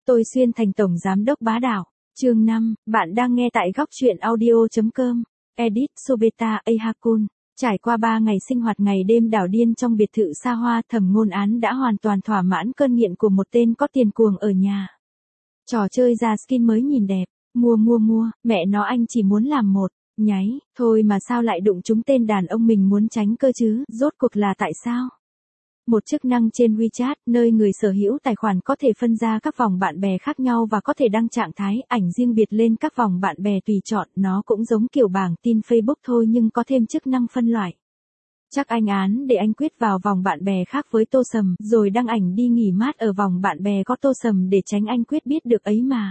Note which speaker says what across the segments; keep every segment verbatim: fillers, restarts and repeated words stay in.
Speaker 1: Tôi xuyên thành tổng giám đốc bá đạo. Chương năm, bạn đang nghe tại góc truyện audio.com. Edit Sobeta Ehakun. Trải qua ba ngày sinh hoạt ngày đêm đảo điên trong biệt thự xa hoa, Thẩm Ngôn Án đã hoàn toàn thỏa mãn cơn nghiện của một tên có tiền cuồng ở nhà. Trò chơi ra skin mới nhìn đẹp, mua mua mua, mẹ nó anh chỉ muốn làm một, nháy, thôi mà sao lại đụng trúng tên đàn ông mình muốn tránh cơ chứ, rốt cuộc là tại sao? Một chức năng trên WeChat, nơi người sở hữu tài khoản có thể phân ra các vòng bạn bè khác nhau và có thể đăng trạng thái, ảnh riêng biệt lên các vòng bạn bè tùy chọn, nó cũng giống kiểu bảng tin Facebook thôi nhưng có thêm chức năng phân loại. Chắc anh Án để anh Quyết vào vòng bạn bè khác với Tô Sầm, rồi đăng ảnh đi nghỉ mát ở vòng bạn bè có Tô Sầm để tránh anh Quyết biết được ấy mà.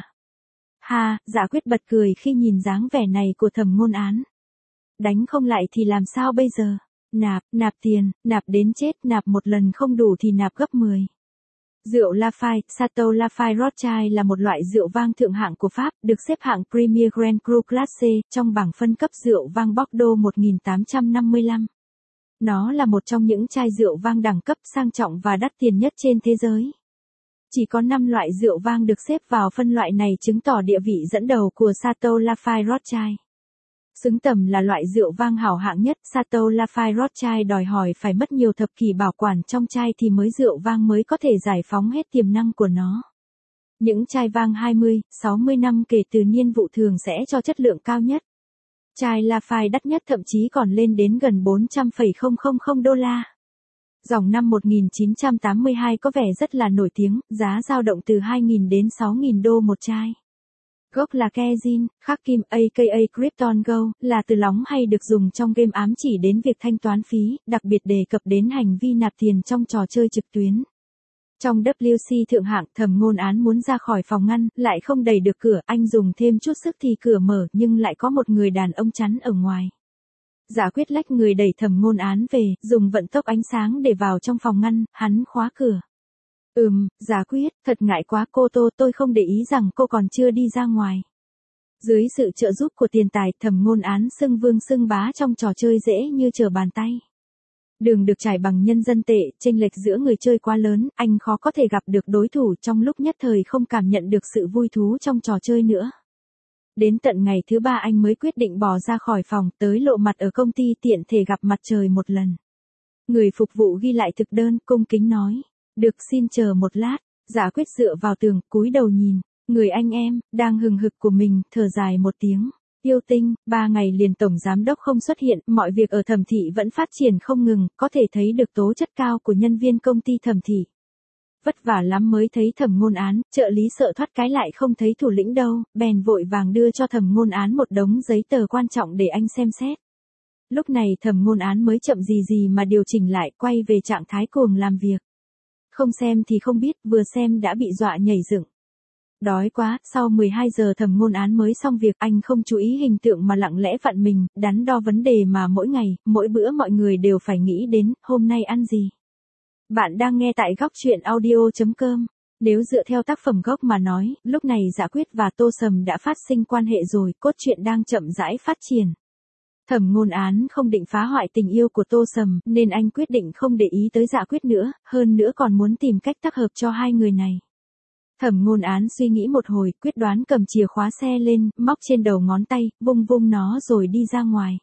Speaker 1: Ha, Dạ Quyết bật cười khi nhìn dáng vẻ này của Thẩm Ngôn Án. Đánh không lại thì làm sao bây giờ? Nạp, nạp tiền, nạp đến chết, nạp một lần không đủ thì nạp gấp mười. Rượu Lafite, Chateau Lafite Rothschild là một loại rượu vang thượng hạng của Pháp, được xếp hạng Premier Grand Cru Classe trong bảng phân cấp rượu vang Bordeaux một nghìn tám trăm năm mươi lăm. Nó là một trong những chai rượu vang đẳng cấp sang trọng và đắt tiền nhất trên thế giới. Chỉ có năm loại rượu vang được xếp vào phân loại này chứng tỏ địa vị dẫn đầu của Chateau Lafite Rothschild. Xứng tầm là loại rượu vang hảo hạng nhất, Chateau Lafite Rothschild đòi hỏi phải mất nhiều thập kỷ bảo quản trong chai thì mới rượu vang mới có thể giải phóng hết tiềm năng của nó. Những chai vang hai mươi, sáu mươi năm kể từ niên vụ thường sẽ cho chất lượng cao nhất. Chai Lafite đắt nhất thậm chí còn lên đến gần bốn trăm nghìn đô la. Dòng năm một nghìn chín trăm tám mươi hai có vẻ rất là nổi tiếng, giá dao động từ hai nghìn đến sáu nghìn đô một chai. Gốc là Kezin, khắc kim aka Krypton Go, là từ lóng hay được dùng trong game ám chỉ đến việc thanh toán phí, đặc biệt đề cập đến hành vi nạp tiền trong trò chơi trực tuyến. Trong W C thượng hạng, Thẩm Ngôn Án muốn ra khỏi phòng ngăn, lại không đẩy được cửa, anh dùng thêm chút sức thì cửa mở nhưng lại có một người đàn ông chắn ở ngoài. Dạ Quyết lách người đẩy Thẩm Ngôn Án về, dùng vận tốc ánh sáng để vào trong phòng ngăn, hắn khóa cửa. Ừm, Dạ Quyết, thật ngại quá cô Tô, tôi không để ý rằng cô còn chưa đi ra ngoài. Dưới sự trợ giúp của tiền tài, Thẩm Ngôn Án xưng vương xưng bá trong trò chơi dễ như trở bàn tay. Đường được trải bằng nhân dân tệ, chênh lệch giữa người chơi quá lớn, anh khó có thể gặp được đối thủ trong lúc nhất thời không cảm nhận được sự vui thú trong trò chơi nữa. Đến tận ngày thứ ba anh mới quyết định bỏ ra khỏi phòng, tới lộ mặt ở công ty tiện thể gặp mặt trời một lần. Người phục vụ ghi lại thực đơn, cung kính nói. Được, xin chờ một lát. Dạ Quyết dựa vào tường, cúi đầu nhìn. Người anh em, đang hừng hực của mình, thở dài một tiếng. Yêu Tinh, ba ngày liền tổng giám đốc không xuất hiện, mọi việc ở Thẩm thị vẫn phát triển không ngừng, có thể thấy được tố chất cao của nhân viên công ty Thẩm thị. Vất vả lắm mới thấy Thẩm Ngôn Án, trợ lý sợ thoát cái lại không thấy thủ lĩnh đâu, bèn vội vàng đưa cho Thẩm Ngôn Án một đống giấy tờ quan trọng để anh xem xét. Lúc này Thẩm Ngôn Án mới chậm gì gì mà điều chỉnh lại, quay về trạng thái cuồng làm việc. Không xem thì không biết, vừa xem đã bị dọa nhảy dựng. Đói quá, sau mười hai giờ Thẩm Ngôn Án mới xong việc, anh không chú ý hình tượng mà lặng lẽ vặn mình, đắn đo vấn đề mà mỗi ngày, mỗi bữa mọi người đều phải nghĩ đến, hôm nay ăn gì. Bạn đang nghe tại góc truyện audio.com. Nếu dựa theo tác phẩm gốc mà nói, lúc này Dạ Quyết và Tô Sầm đã phát sinh quan hệ rồi, cốt truyện đang chậm rãi phát triển. Thẩm Ngôn Án không định phá hoại tình yêu của Tô Sầm, nên anh quyết định không để ý tới Dạ Quyết nữa, hơn nữa còn muốn tìm cách tác hợp cho hai người này. Thẩm Ngôn Án suy nghĩ một hồi, quyết đoán cầm chìa khóa xe lên, móc trên đầu ngón tay, vung vung nó rồi đi ra ngoài.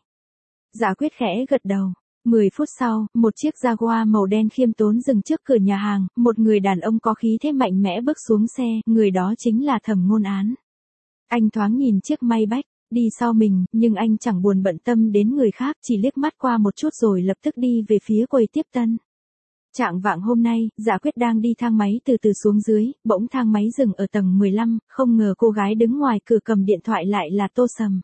Speaker 1: Dạ Quyết khẽ gật đầu. mười phút sau, một chiếc Jaguar màu đen khiêm tốn dừng trước cửa nhà hàng, một người đàn ông có khí thế mạnh mẽ bước xuống xe, người đó chính là Thẩm Ngôn Án. Anh thoáng nhìn chiếc Maybach đi sau mình, nhưng anh chẳng buồn bận tâm đến người khác, chỉ liếc mắt qua một chút rồi lập tức đi về phía quầy tiếp tân. Chạng vạng hôm nay, Dạ Quyết đang đi thang máy từ từ xuống dưới, bỗng thang máy dừng ở tầng mười lăm, không ngờ cô gái đứng ngoài cửa cầm điện thoại lại là Tô Sầm.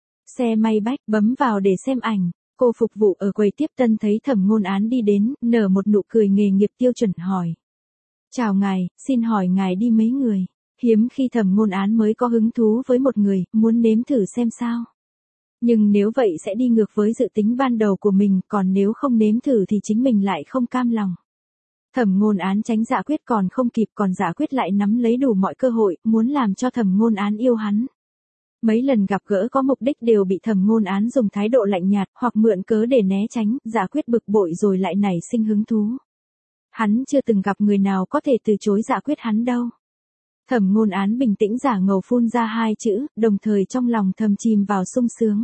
Speaker 1: Xe Maybach, bấm vào để xem ảnh. Cô phục vụ ở quầy tiếp tân thấy Thẩm Ngôn Án đi đến, nở một nụ cười nghề nghiệp tiêu chuẩn hỏi. Chào ngài, xin hỏi ngài đi mấy người? Hiếm khi Thẩm Ngôn Án mới có hứng thú với một người, muốn nếm thử xem sao. Nhưng nếu vậy sẽ đi ngược với dự tính ban đầu của mình, còn nếu không nếm thử thì chính mình lại không cam lòng. Thẩm Ngôn Án tránh Dạ Quyết còn không kịp, còn Dạ Quyết lại nắm lấy đủ mọi cơ hội, muốn làm cho Thẩm Ngôn Án yêu hắn. Mấy lần gặp gỡ có mục đích đều bị Thẩm Ngôn Án dùng thái độ lạnh nhạt, hoặc mượn cớ để né tránh, Dạ Quyết bực bội rồi lại nảy sinh hứng thú. Hắn chưa từng gặp người nào có thể từ chối Dạ Quyết hắn đâu. Thẩm Ngôn Án bình tĩnh giả ngầu phun ra hai chữ, đồng thời trong lòng thầm chìm vào sung sướng.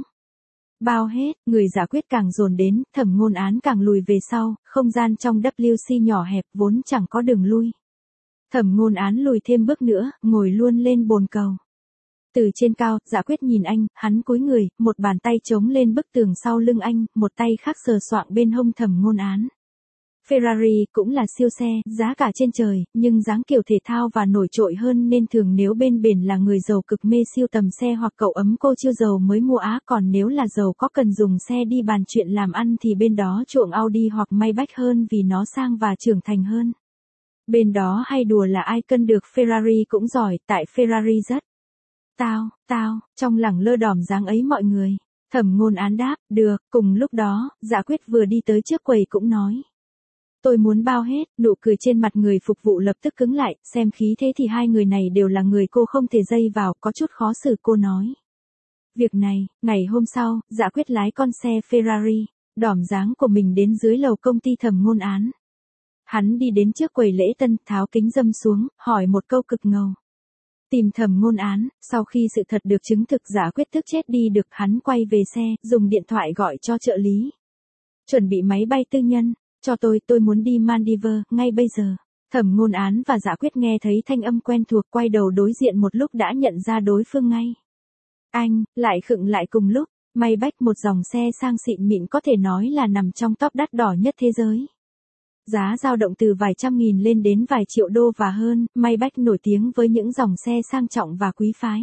Speaker 1: Bao hết, người Giả Quyết càng dồn đến, Thẩm Ngôn Án càng lùi về sau, không gian trong W C nhỏ hẹp vốn chẳng có đường lui. Thẩm Ngôn Án lùi thêm bước nữa, ngồi luôn lên bồn cầu. Từ trên cao, Giả Quyết nhìn anh, hắn cúi người, một bàn tay chống lên bức tường sau lưng anh, một tay khác sờ soạng bên hông Thẩm Ngôn Án. Ferrari cũng là siêu xe, giá cả trên trời, nhưng dáng kiểu thể thao và nổi trội hơn nên thường nếu bên bển là người giàu cực mê siêu tầm xe hoặc cậu ấm cô chưa giàu mới mua á, còn nếu là giàu có cần dùng xe đi bàn chuyện làm ăn thì bên đó chuộng Audi hoặc Maybach hơn vì nó sang và trưởng thành hơn. Bên đó hay đùa là ai cân được Ferrari cũng giỏi, tại Ferrari rất. Tao, tao, trong lẳng lơ đỏm dáng ấy mọi người. Thẩm Ngôn Án đáp, được, cùng lúc đó, Giả Quyết vừa đi tới trước quầy cũng nói. Tôi muốn bao hết, nụ cười trên mặt người phục vụ lập tức cứng lại, xem khí thế thì hai người này đều là người cô không thể dây vào, có chút khó xử cô nói. Việc này, ngày hôm sau, Giả Quyết lái con xe Ferrari, đỏm dáng của mình đến dưới lầu công ty Thẩm Ngôn Án. Hắn đi đến trước quầy lễ tân, tháo kính dâm xuống, hỏi một câu cực ngầu. Tìm Thẩm Ngôn Án, sau khi sự thật được chứng thực Giả Quyết tức chết đi được, hắn quay về xe, dùng điện thoại gọi cho trợ lý. Chuẩn bị máy bay tư nhân. Cho tôi, tôi muốn đi Maldives, ngay bây giờ. Thẩm Ngôn Án và Giả Quyết nghe thấy thanh âm quen thuộc, quay đầu đối diện một lúc đã nhận ra đối phương ngay. Anh, lại khựng lại cùng lúc, Maybach một dòng xe sang xịn mịn có thể nói là nằm trong top đắt đỏ nhất thế giới. Giá dao động từ vài trăm nghìn lên đến vài triệu đô và hơn, Maybach nổi tiếng với những dòng xe sang trọng và quý phái.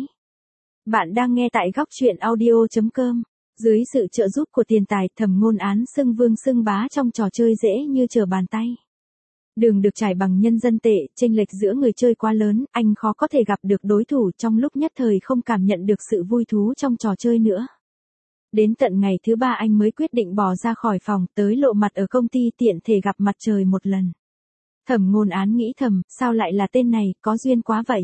Speaker 1: Bạn đang nghe tại góc truyện audio chấm com. Dưới sự trợ giúp của tiền tài, Thẩm Ngôn Án xưng vương xưng bá trong trò chơi dễ như trở bàn tay. Đường được trải bằng nhân dân tệ, chênh lệch giữa người chơi quá lớn, anh khó có thể gặp được đối thủ trong lúc nhất thời không cảm nhận được sự vui thú trong trò chơi nữa. Đến tận ngày thứ ba anh mới quyết định bỏ ra khỏi phòng, tới lộ mặt ở công ty tiện thể gặp mặt trời một lần. Thẩm Ngôn Án nghĩ thầm, sao lại là tên này, có duyên quá vậy.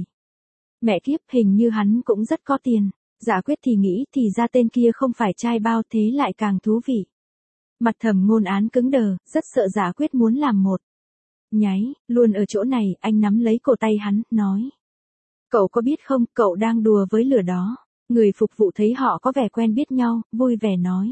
Speaker 1: Mẹ kiếp, hình như hắn cũng rất có tiền. Giả Quyết thì nghĩ thì ra tên kia không phải trai bao, thế lại càng thú vị. Mặt Thẩm Ngôn Án cứng đờ, rất sợ Giả Quyết muốn làm một nháy, luôn ở chỗ này, anh nắm lấy cổ tay hắn, nói. Cậu có biết không, cậu đang đùa với lửa đó. Người phục vụ thấy họ có vẻ quen biết nhau, vui vẻ nói.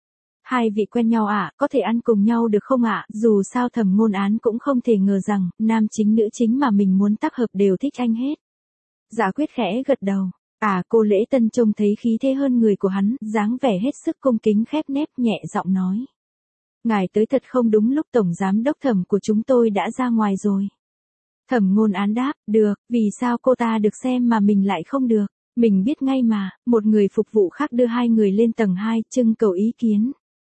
Speaker 1: Hai vị quen nhau ạ, à, có thể ăn cùng nhau được không ạ? À? Dù sao Thẩm Ngôn Án cũng không thể ngờ rằng, nam chính nữ chính mà mình muốn tác hợp đều thích anh hết. Giả Quyết khẽ gật đầu. À, cô lễ tân trông thấy khí thế hơn người của hắn, dáng vẻ hết sức cung kính khép nép, nhẹ giọng nói. Ngài tới thật không đúng lúc, tổng giám đốc Thẩm của chúng tôi đã ra ngoài rồi. Thẩm Ngôn Án đáp, được, vì sao cô ta được xem mà mình lại không được, mình biết ngay mà. Một người phục vụ khác đưa hai người lên tầng hai, trưng cầu ý kiến.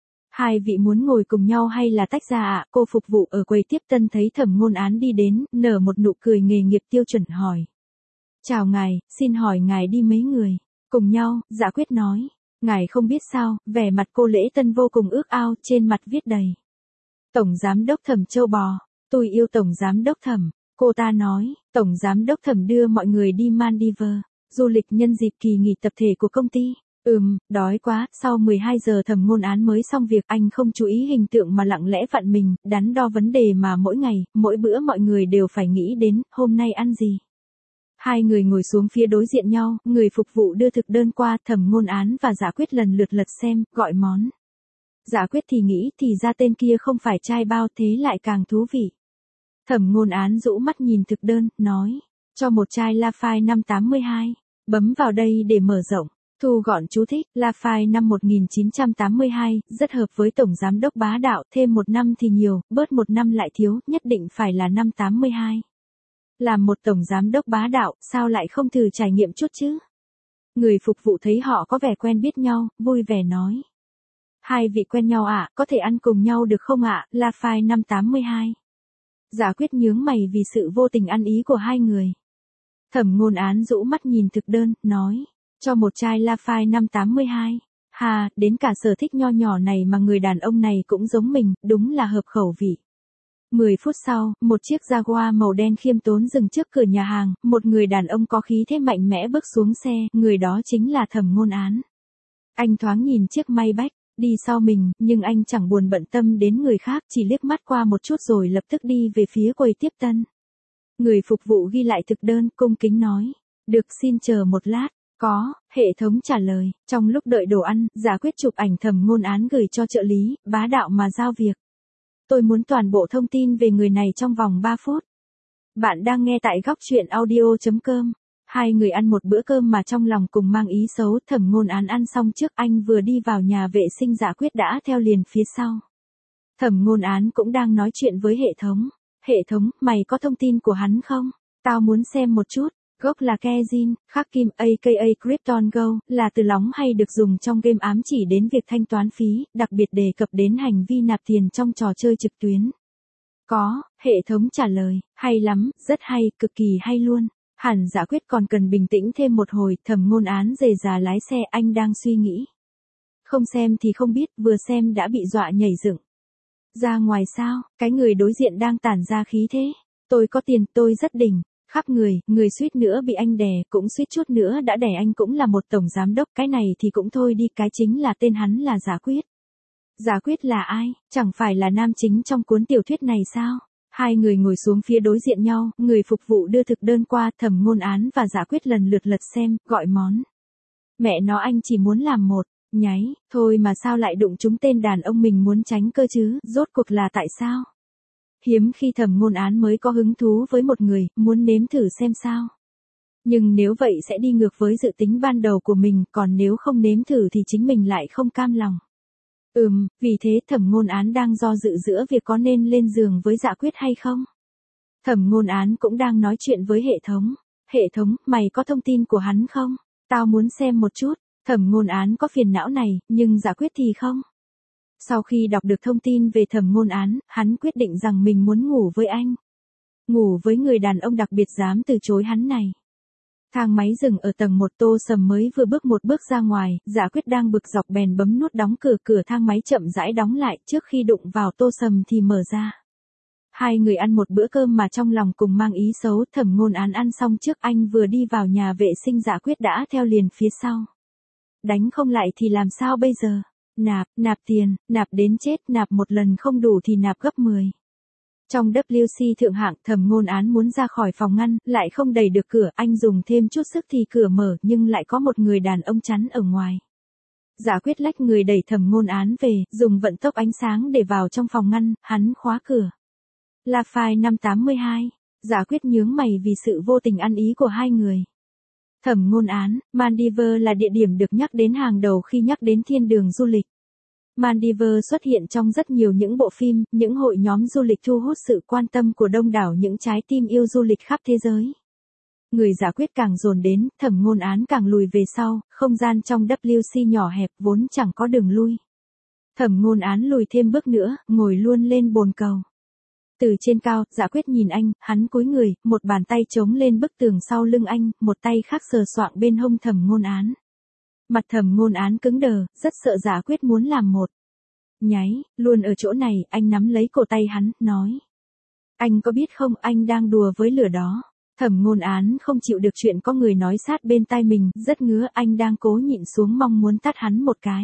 Speaker 1: Hai vị muốn ngồi cùng nhau hay là tách ra ạ? À? Cô phục vụ ở quầy tiếp tân thấy Thẩm Ngôn Án đi đến, nở một nụ cười nghề nghiệp tiêu chuẩn hỏi. Chào ngài, xin hỏi ngài đi mấy người? Cùng nhau, Giả Quyết nói. Ngài không biết sao, vẻ mặt cô lễ tân vô cùng ước ao, trên mặt viết đầy. Tổng giám đốc Thẩm châu bò, tôi yêu tổng giám đốc Thẩm. Cô ta nói, tổng giám đốc Thẩm đưa mọi người đi Maldives, du lịch nhân dịp kỳ nghỉ tập thể của công ty. Ừm, đói quá, sau mười hai giờ Thẩm Ngôn Án mới xong việc, anh không chú ý hình tượng mà lặng lẽ vặn mình, đắn đo vấn đề mà mỗi ngày, mỗi bữa mọi người đều phải nghĩ đến, hôm nay ăn gì. Hai người ngồi xuống phía đối diện nhau, người phục vụ đưa thực đơn qua, Thẩm Ngôn Án và Giả Quyết lần lượt lật xem, gọi món. Giả Quyết thì nghĩ thì ra tên kia không phải trai bao, thế lại càng thú vị. Thẩm Ngôn Án rũ mắt nhìn thực đơn, nói, cho một chai Lafite năm tám mươi hai, bấm vào đây để mở rộng. Thu gọn chú thích, Lafite năm một nghìn chín trăm tám mươi hai, rất hợp với tổng giám đốc bá đạo, thêm một năm thì nhiều, bớt một năm lại thiếu, nhất định phải là năm tám mươi hai. Làm một tổng giám đốc bá đạo, sao lại không thử trải nghiệm chút chứ? Người phục vụ thấy họ có vẻ quen biết nhau, vui vẻ nói. Hai vị quen nhau ạ, à, có thể ăn cùng nhau được không ạ? À? Lafite năm tám mươi hai. Giả Quyết nhướng mày vì sự vô tình ăn ý của hai người. Thẩm Ngôn Án rũ mắt nhìn thực đơn, nói. Cho một chai Lafite năm tám mươi hai. Hà, đến cả sở thích nho nhỏ này mà người đàn ông này cũng giống mình, đúng là hợp khẩu vị. mười phút sau, một chiếc Jaguar màu đen khiêm tốn dừng trước cửa nhà hàng, một người đàn ông có khí thế mạnh mẽ bước xuống xe, người đó chính là Thẩm Ngôn Án. Anh thoáng nhìn chiếc Maybach, đi sau mình, nhưng anh chẳng buồn bận tâm đến người khác, chỉ liếc mắt qua một chút rồi lập tức đi về phía quầy tiếp tân. Người phục vụ ghi lại thực đơn, cung kính nói. Được, xin chờ một lát. Có, hệ thống trả lời. Trong lúc đợi đồ ăn, Giả Quyết chụp ảnh Thẩm Ngôn Án gửi cho trợ lý, bá đạo mà giao việc. Tôi muốn toàn bộ thông tin về người này trong vòng ba phút. Bạn đang nghe tại góc truyện audio chấm com. Hai người ăn một bữa cơm mà trong lòng cùng mang ý xấu. Thẩm Ngôn Án ăn xong trước anh vừa đi vào nhà vệ sinh, Giả Quyết đã theo liền phía sau. Thẩm Ngôn Án cũng đang nói chuyện với hệ thống. Hệ thống, mày có thông tin của hắn không? Tao muốn xem một chút. Gốc là Kejin, khắc kim aka Krypton Go, là từ lóng hay được dùng trong game ám chỉ đến việc thanh toán phí, đặc biệt đề cập đến hành vi nạp tiền trong trò chơi trực tuyến. Có, hệ thống trả lời, hay lắm, rất hay, cực kỳ hay luôn. Hẳn Giả Quyết còn cần bình tĩnh thêm một hồi. Thẩm Ngôn Án rề rà lái xe, anh đang suy nghĩ. Không xem thì không biết, vừa xem đã bị dọa nhảy dựng. Ra ngoài sao, cái người đối diện đang tản ra khí thế. Tôi có tiền, tôi rất đỉnh. Khắp người, người suýt nữa bị anh đè, cũng suýt chút nữa đã đè anh, cũng là một tổng giám đốc, cái này thì cũng thôi đi, cái chính là tên hắn là Giả Quyết. Giả Quyết là ai, chẳng phải là nam chính trong cuốn tiểu thuyết này sao? Hai người ngồi xuống phía đối diện nhau, người phục vụ đưa thực đơn qua, Thẩm Ngôn Án và Giả Quyết lần lượt lật xem, gọi món. Mẹ nó, anh chỉ muốn làm một nháy, thôi mà sao lại đụng trúng tên đàn ông mình muốn tránh cơ chứ, rốt cuộc là tại sao? Hiếm khi Thẩm Ngôn Án mới có hứng thú với một người, muốn nếm thử xem sao. Nhưng nếu vậy sẽ đi ngược với dự tính ban đầu của mình, còn nếu không nếm thử thì chính mình lại không cam lòng. Ừm, vì thế Thẩm Ngôn Án đang do dự giữa việc có nên lên giường với Giả Quyết hay không. Thẩm Ngôn Án cũng đang nói chuyện với hệ thống. Hệ thống, mày có thông tin của hắn không? Tao muốn xem một chút. Thẩm Ngôn Án có phiền não này, nhưng Giả Quyết thì không. Sau khi đọc được thông tin về Thẩm Ngôn Án, hắn quyết định rằng mình muốn ngủ với anh. Ngủ với người đàn ông đặc biệt dám từ chối hắn này. Thang máy dừng ở tầng một, Tô Sầm mới vừa bước một bước ra ngoài, Giả Quyết đang bực dọc bèn bấm nút đóng cửa, cửa thang máy chậm rãi đóng lại, trước khi đụng vào Tô Sầm thì mở ra. Hai người ăn một bữa cơm mà trong lòng cùng mang ý xấu. Thẩm Ngôn Án ăn xong trước anh vừa đi vào nhà vệ sinh, Giả Quyết đã theo liền phía sau. Đánh không lại thì làm sao bây giờ? Nạp, nạp tiền, nạp đến chết, nạp một lần không đủ thì nạp gấp mười. Trong W C thượng hạng, Thẩm Ngôn Án muốn ra khỏi phòng ngăn, lại không đẩy được cửa, anh dùng thêm chút sức thì cửa mở, nhưng lại có một người đàn ông chắn ở ngoài. Giả Quyết lách người đẩy Thẩm Ngôn Án về, dùng vận tốc ánh sáng để vào trong phòng ngăn, hắn khóa cửa. La File năm tám mươi hai. Giả Quyết nhướng mày vì sự vô tình ăn ý của hai người. Thẩm Ngôn Án, Maldives là địa điểm được nhắc đến hàng đầu khi nhắc đến thiên đường du lịch. Maldives xuất hiện trong rất nhiều những bộ phim, những hội nhóm du lịch thu hút sự quan tâm của đông đảo những trái tim yêu du lịch khắp thế giới. Người Giả Quyết càng dồn đến, Thẩm Ngôn Án càng lùi về sau, không gian trong W C nhỏ hẹp vốn chẳng có đường lui. Thẩm Ngôn Án lùi thêm bước nữa, ngồi luôn lên bồn cầu. Từ trên cao, Giả Quyết nhìn anh, hắn cúi người, một bàn tay chống lên bức tường sau lưng anh, một tay khác sờ soạng bên hông Thẩm Ngôn Án. Mặt Thẩm Ngôn Án cứng đờ, rất sợ Giả Quyết muốn làm một nháy, luôn ở chỗ này, anh nắm lấy cổ tay hắn, nói. Anh có biết không, anh đang đùa với lửa đó. Thẩm Ngôn Án không chịu được chuyện có người nói sát bên tai mình, rất ngứa, anh đang cố nhịn xuống mong muốn tát hắn một cái.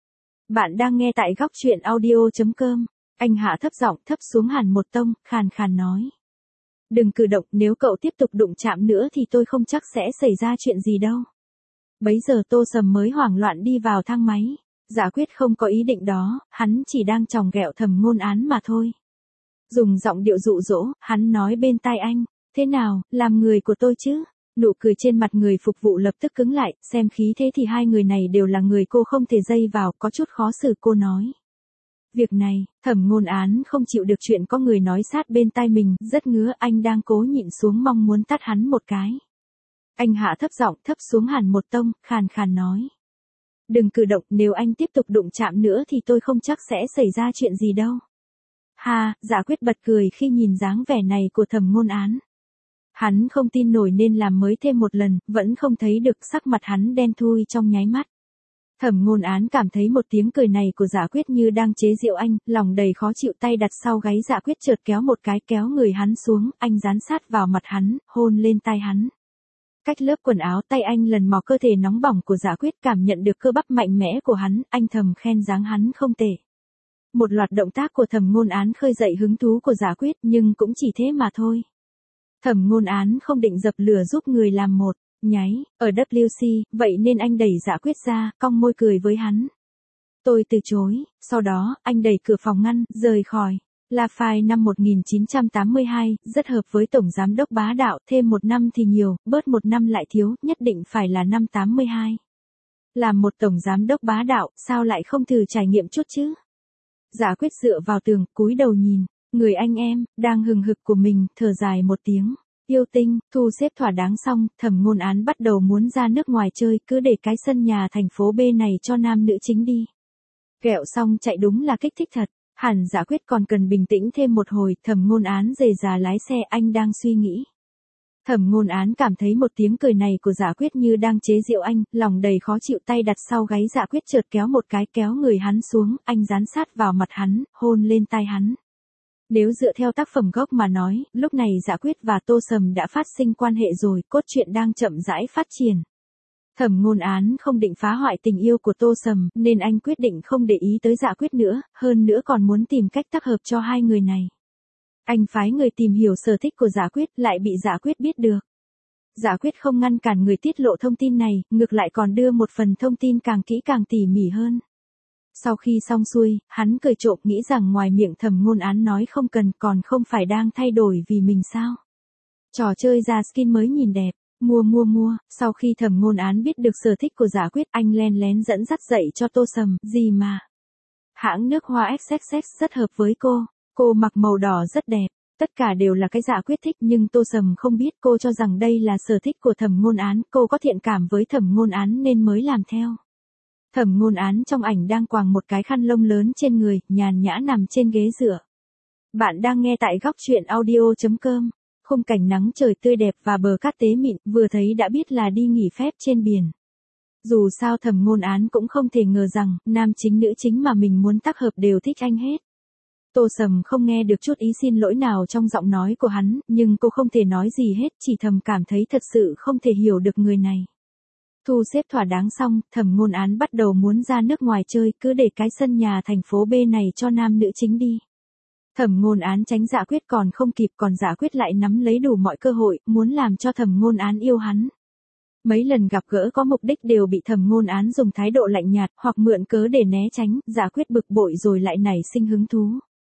Speaker 1: Bạn đang nghe tại góc truyện audio chấm com. Anh hạ thấp giọng, thấp xuống hẳn một tông, khàn khàn nói. Đừng cử động, nếu cậu tiếp tục đụng chạm nữa thì tôi không chắc sẽ xảy ra chuyện gì đâu. Bấy giờ Tô Sầm mới hoảng loạn đi vào thang máy. Giả Quyết không có ý định đó, hắn chỉ đang chòng ghẹo Thẩm Ngôn Án mà thôi. Dùng giọng điệu dụ dỗ, hắn nói bên tai anh. Thế nào, làm người của tôi chứ? Nụ cười trên mặt người phục vụ lập tức cứng lại, xem khí thế thì hai người này đều là người cô không thể dây vào, có chút khó xử, cô nói. Việc này, Thẩm Ngôn Án không chịu được chuyện có người nói sát bên tai mình, rất ngứa, anh đang cố nhịn xuống mong muốn tát hắn một cái. Anh hạ thấp giọng, thấp xuống hẳn một tông, khàn khàn nói. Đừng cử động, nếu anh tiếp tục đụng chạm nữa thì tôi không chắc sẽ xảy ra chuyện gì đâu. Ha, Giả Quyết bật cười khi nhìn dáng vẻ này của Thẩm Ngôn Án. Hắn không tin nổi nên làm mới thêm một lần, vẫn không thấy được, sắc mặt hắn đen thui trong nháy mắt. Thẩm Ngôn Án cảm thấy một tiếng cười này của Giả Quyết như đang chế giễu anh, lòng đầy khó chịu, tay đặt sau gáy Giả Quyết chợt kéo một cái, kéo người hắn xuống, anh dán sát vào mặt hắn, hôn lên tai hắn. Cách lớp quần áo tay anh lần mò cơ thể nóng bỏng của Giả Quyết, cảm nhận được cơ bắp mạnh mẽ của hắn, anh thầm khen dáng hắn không tệ. Một loạt động tác của Thẩm Ngôn Án khơi dậy hứng thú của Giả Quyết, nhưng cũng chỉ thế mà thôi. Thẩm Ngôn Án không định dập lửa giúp người làm một nháy ở W C, vậy nên anh đẩy Dạ Quyết ra, cong môi cười với hắn. Tôi từ chối, sau đó, anh đẩy cửa phòng ngăn, rời khỏi. La Phai năm một nghìn chín trăm tám mươi hai, rất hợp với Tổng Giám đốc bá đạo, thêm một năm thì nhiều, bớt một năm lại thiếu, nhất định phải là năm tám mươi hai. Làm một Tổng Giám đốc bá đạo, sao lại không thử trải nghiệm chút chứ? Dạ Quyết dựa vào tường, cúi đầu nhìn, người anh em, đang hừng hực của mình, thở dài một tiếng. Yêu tinh, thu xếp thỏa đáng xong, Thẩm Ngôn Án bắt đầu muốn ra nước ngoài chơi, cứ để cái sân nhà thành phố B này cho nam nữ chính đi. Kẹo xong chạy đúng là kích thích thật, hẳn Dạ Quyết còn cần bình tĩnh thêm một hồi, Thẩm Ngôn Án rề rà lái xe, anh đang suy nghĩ. Thẩm Ngôn Án cảm thấy một tiếng cười này của Dạ Quyết như đang chế giễu anh, lòng đầy khó chịu, tay đặt sau gáy Dạ Quyết chợt kéo một cái, kéo người hắn xuống, anh dán sát vào mặt hắn, hôn lên tai hắn. Nếu dựa theo tác phẩm gốc mà nói, lúc này Dạ Quyết và Tô Sầm đã phát sinh quan hệ rồi, cốt truyện đang chậm rãi phát triển. Thẩm Ngôn Án không định phá hoại tình yêu của Tô Sầm, nên anh quyết định không để ý tới Dạ Quyết nữa, hơn nữa còn muốn tìm cách tác hợp cho hai người này. Anh phái người tìm hiểu sở thích của Dạ Quyết, lại bị Dạ Quyết biết được. Dạ Quyết không ngăn cản người tiết lộ thông tin này, ngược lại còn đưa một phần thông tin càng kỹ càng tỉ mỉ hơn. Sau khi xong xuôi, hắn cười trộm nghĩ rằng ngoài miệng Thẩm Ngôn Án nói không cần, còn không phải đang thay đổi vì mình sao. Trò chơi ra skin mới nhìn đẹp, mua mua mua, sau khi Thẩm Ngôn Án biết được sở thích của Dạ Quyết, anh len lén dẫn dắt dạy cho Tô Sầm, gì mà. Hãng nước hoa ích ích ích rất hợp với cô, cô mặc màu đỏ rất đẹp, tất cả đều là cái Dạ Quyết thích nhưng Tô Sầm không biết, cô cho rằng đây là sở thích của Thẩm Ngôn Án, cô có thiện cảm với Thẩm Ngôn Án nên mới làm theo. Thẩm Ngôn Án trong ảnh đang quàng một cái khăn lông lớn trên người, nhàn nhã nằm trên ghế dựa. Bạn đang nghe tại góc truyện audio chấm com. Khung cảnh nắng trời tươi đẹp và bờ cát tế mịn, vừa thấy đã biết là đi nghỉ phép trên biển. Dù sao Thẩm Ngôn Án cũng không thể ngờ rằng, nam chính nữ chính mà mình muốn tác hợp đều thích anh hết. Tô Sầm không nghe được chút ý xin lỗi nào trong giọng nói của hắn, nhưng cô không thể nói gì hết, chỉ thầm cảm thấy thật sự không thể hiểu được người này. Thu xếp thỏa đáng xong, Thẩm Ngôn Án bắt đầu muốn ra nước ngoài chơi, cứ để cái sân nhà thành phố B này cho nam nữ chính đi. Thẩm Ngôn Án tránh Dạ Quyết còn không kịp, còn Dạ Quyết lại nắm lấy đủ mọi cơ hội, muốn làm cho Thẩm Ngôn Án yêu hắn. Mấy lần gặp gỡ có mục đích đều bị Thẩm Ngôn Án dùng thái độ lạnh nhạt, hoặc mượn cớ để né tránh, Dạ Quyết bực bội rồi lại nảy sinh hứng thú.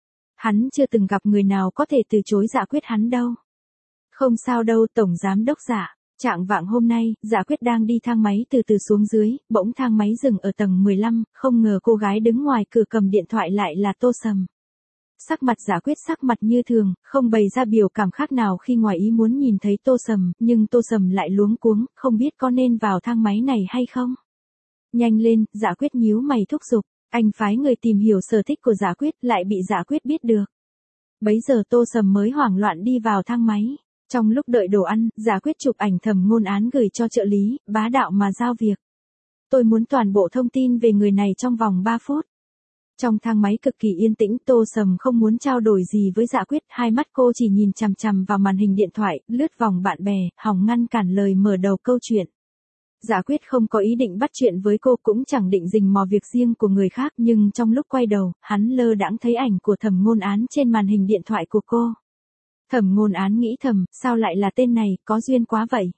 Speaker 1: Hắn chưa từng gặp người nào có thể từ chối Dạ Quyết hắn đâu. Không sao đâu Tổng Giám đốc Dạ. Trạng vạng hôm nay, Dạ Quyết đang đi thang máy từ từ xuống dưới, bỗng thang máy dừng ở tầng mười lăm, không ngờ cô gái đứng ngoài cửa cầm điện thoại lại là Tô Sầm. Sắc mặt Dạ Quyết sắc mặt như thường, không bày ra biểu cảm khác nào khi ngoài ý muốn nhìn thấy Tô Sầm, nhưng Tô Sầm lại luống cuống, không biết có nên vào thang máy này hay không. Nhanh lên, Dạ Quyết nhíu mày thúc giục, anh phái người tìm hiểu sở thích của Dạ Quyết, lại bị Dạ Quyết biết được. Bấy giờ Tô Sầm mới hoảng loạn đi vào thang máy. Trong lúc đợi đồ ăn, Dạ Quyết chụp ảnh Thẩm Ngôn Án gửi cho trợ lý, bá đạo mà giao việc. Tôi muốn toàn bộ thông tin về người này trong vòng ba phút. Trong thang máy cực kỳ yên tĩnh, Tô Sầm không muốn trao đổi gì với Dạ Quyết, hai mắt cô chỉ nhìn chằm chằm vào màn hình điện thoại, lướt vòng bạn bè, hòng ngăn cản lời mở đầu câu chuyện. Dạ Quyết không có ý định bắt chuyện với cô, cũng chẳng định rình mò việc riêng của người khác, nhưng trong lúc quay đầu, hắn lơ đãng thấy ảnh của Thẩm Ngôn Án trên màn hình điện thoại của cô. Thẩm Ngôn Án nghĩ thầm, sao lại là tên này, có duyên quá vậy.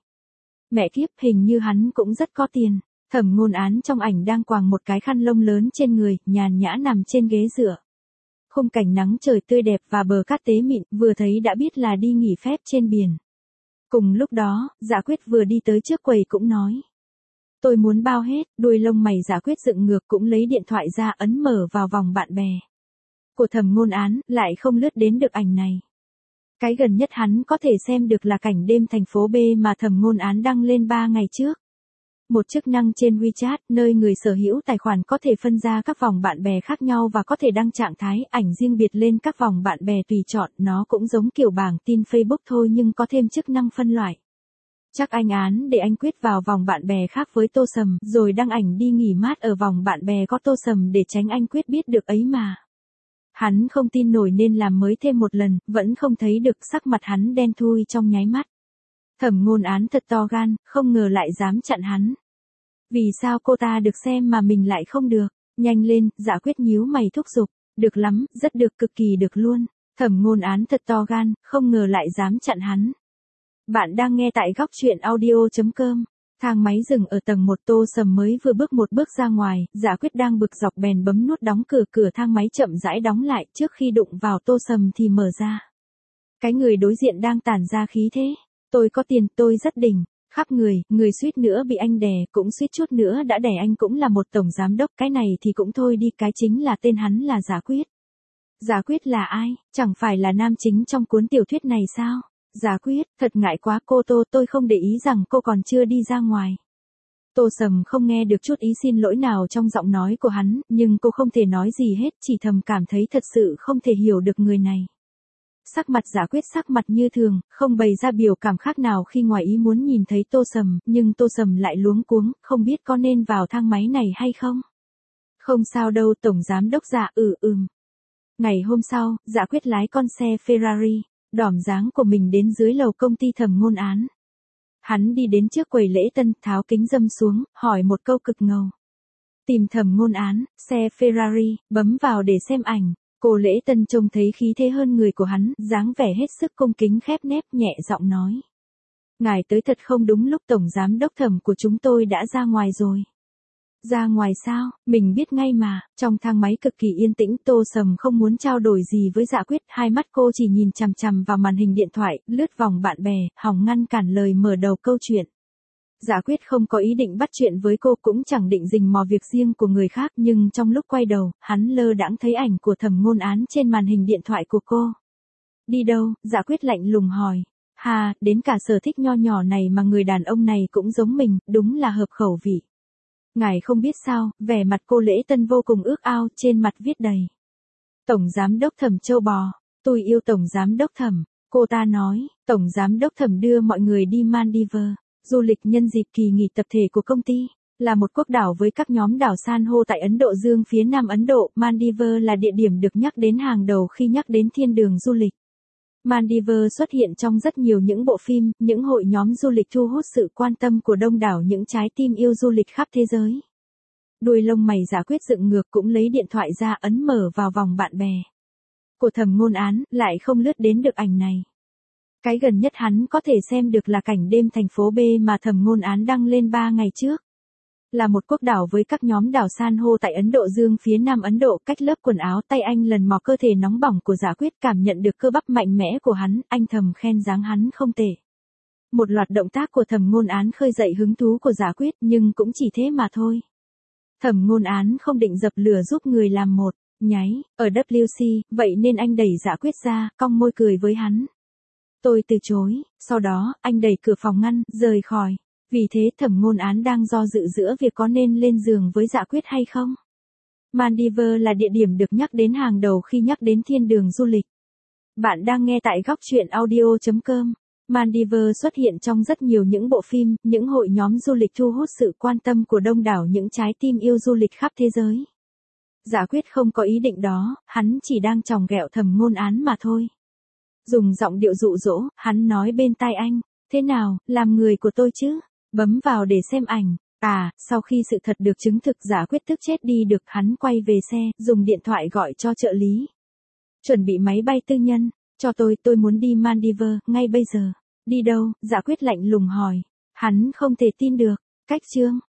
Speaker 1: Mẹ kiếp, hình như hắn cũng rất có tiền. Thẩm Ngôn Án trong ảnh đang quàng một cái khăn lông lớn trên người, nhàn nhã nằm trên ghế dựa. Khung cảnh nắng trời tươi đẹp và bờ cát tế mịn, vừa thấy đã biết là đi nghỉ phép trên biển. Cùng lúc đó, Dạ Quyết vừa đi tới trước quầy cũng nói. Tôi muốn bao hết, đuôi lông mày Dạ Quyết dựng ngược, cũng lấy điện thoại ra ấn mở vào vòng bạn bè của Thẩm Ngôn Án, lại không lướt đến được ảnh này. Cái gần nhất hắn có thể xem được là cảnh đêm thành phố B mà Thẩm Ngôn Án đăng lên ba ngày trước. Một chức năng trên WeChat, nơi người sở hữu tài khoản có thể phân ra các vòng bạn bè khác nhau và có thể đăng trạng thái, ảnh riêng biệt lên các vòng bạn bè tùy chọn, nó cũng giống kiểu bảng tin Facebook thôi nhưng có thêm chức năng phân loại. Chắc anh Án để anh Quyết vào vòng bạn bè khác với Tô Sầm, rồi đăng ảnh đi nghỉ mát ở vòng bạn bè có Tô Sầm để tránh anh Quyết biết được ấy mà. Hắn không tin nổi nên làm mới thêm một lần, vẫn không thấy được, sắc mặt hắn đen thui trong nháy mắt. Thẩm Ngôn Án thật to gan, không ngờ lại dám chặn hắn. Vì sao cô ta được xem mà mình lại không được? Nhanh lên, Dạ Quyết nhíu mày thúc giục. Được lắm, rất được, cực kỳ được luôn. Thẩm Ngôn Án thật to gan, không ngờ lại dám chặn hắn. Bạn đang nghe tại góc chuyện audio.com. Thang máy dừng ở tầng một, Tô Sầm mới vừa bước một bước ra ngoài, Giả Quyết đang bực dọc bèn bấm nút đóng cửa, cửa thang máy chậm rãi đóng lại, trước khi đụng vào Tô Sầm thì mở ra. Cái người đối diện đang tản ra khí thế. Tôi có tiền, tôi rất đỉnh, khắp người, người suýt nữa bị anh đè, cũng suýt chút nữa đã đè anh, cũng là một tổng giám đốc, cái này thì cũng thôi đi, cái chính là tên hắn là Giả Quyết. Giả Quyết là ai, chẳng phải là nam chính trong cuốn tiểu thuyết này sao? Giả Quyết, thật ngại quá cô Tô, tôi không để ý rằng cô còn chưa đi ra ngoài. Tô Sầm không nghe được chút ý xin lỗi nào trong giọng nói của hắn, nhưng cô không thể nói gì hết, chỉ thầm cảm thấy thật sự không thể hiểu được người này. Sắc mặt Giả Quyết sắc mặt như thường, không bày ra biểu cảm khác nào khi ngoài ý muốn nhìn thấy Tô Sầm, nhưng Tô Sầm lại luống cuống, không biết có nên vào thang máy này hay không. Không sao đâu, tổng giám đốc Giả, ừ ừm. Ngày hôm sau, Giả Quyết lái con xe Ferrari, đỏm dáng của mình đến dưới lầu công ty Thẩm Ngôn Án. Hắn đi đến trước quầy lễ tân, tháo kính râm xuống, hỏi một câu cực ngầu. Tìm Thẩm Ngôn Án, xe Ferrari, bấm vào để xem ảnh. Cô lễ tân trông thấy khí thế hơn người của hắn, dáng vẻ hết sức cung kính khép nép, nhẹ giọng nói. Ngài tới thật không đúng lúc, tổng giám đốc Thẩm của chúng tôi đã ra ngoài rồi. Ra ngoài sao, mình biết ngay mà. Trong thang máy cực kỳ yên tĩnh, Tô Sầm không muốn trao đổi gì với Giả Quyết, hai mắt cô chỉ nhìn chằm chằm vào màn hình điện thoại, lướt vòng bạn bè, hòng ngăn cản lời mở đầu câu chuyện. Giả Quyết không có ý định bắt chuyện với cô, cũng chẳng định rình mò việc riêng của người khác, nhưng trong lúc quay đầu, hắn lơ đãng thấy ảnh của Thẩm Ngôn Án trên màn hình điện thoại của cô. Đi đâu? Giả Quyết lạnh lùng hỏi. Hà, đến cả sở thích nho nhỏ này mà người đàn ông này cũng giống mình, đúng là hợp khẩu vị. Ngài không biết sao, vẻ mặt cô lễ tân vô cùng ước ao, trên mặt viết đầy. Tổng giám đốc Thẩm châu bò, tôi yêu tổng giám đốc Thẩm, cô ta nói. Tổng giám đốc Thẩm đưa mọi người đi Maldives, du lịch nhân dịp kỳ nghỉ tập thể của công ty, là một quốc đảo với các nhóm đảo san hô tại Ấn Độ Dương phía Nam Ấn Độ. Maldives là địa điểm được nhắc đến hàng đầu khi nhắc đến thiên đường du lịch. Maldives xuất hiện trong rất nhiều những bộ phim, những hội nhóm du lịch thu hút sự quan tâm của đông đảo những trái tim yêu du lịch khắp thế giới. Đuôi lông mày Giả Quyết dựng ngược, cũng lấy điện thoại ra ấn mở vào vòng bạn bè của Thẩm Ngôn Án, lại không lướt đến được ảnh này. Cái gần nhất hắn có thể xem được là cảnh đêm thành phố B mà Thẩm Ngôn Án đăng lên ba ngày trước. Là một quốc đảo với các nhóm đảo san hô tại Ấn Độ Dương phía Nam Ấn Độ, cách lớp quần áo tay anh lần mò cơ thể nóng bỏng của Giả Quyết, cảm nhận được cơ bắp mạnh mẽ của hắn, anh thầm khen dáng hắn không tệ. Một loạt động tác của Thẩm Ngôn Án khơi dậy hứng thú của Giả Quyết, nhưng cũng chỉ thế mà thôi. Thẩm Ngôn Án không định dập lửa giúp người làm một nháy ở W C, vậy nên anh đẩy Giả Quyết ra, cong môi cười với hắn. Tôi từ chối, sau đó, anh đẩy cửa phòng ngăn, rời khỏi. Vì thế Thẩm Ngôn Án đang do dự giữa việc có nên lên giường với Giả Quyết hay không. Maldives là địa điểm được nhắc đến hàng đầu khi nhắc đến thiên đường du lịch. Bạn đang nghe tại góc chuyện audio.com. Maldives xuất hiện trong rất nhiều những bộ phim, những hội nhóm du lịch thu hút sự quan tâm của đông đảo những trái tim yêu du lịch khắp thế giới. Giả Quyết không có ý định đó, hắn chỉ đang chòng ghẹo Thẩm Ngôn Án mà thôi. Dùng giọng điệu dụ dỗ, hắn nói bên tai anh, thế nào, làm người của tôi chứ? Bấm vào để xem ảnh. À, sau khi sự thật được chứng thực, Giả Quyết tức chết đi được, hắn quay về xe, dùng điện thoại gọi cho trợ lý. Chuẩn bị máy bay tư nhân, cho tôi, tôi muốn đi Maldives, ngay bây giờ. Đi đâu? Giả Quyết lạnh lùng hỏi. Hắn không thể tin được. Cách chương.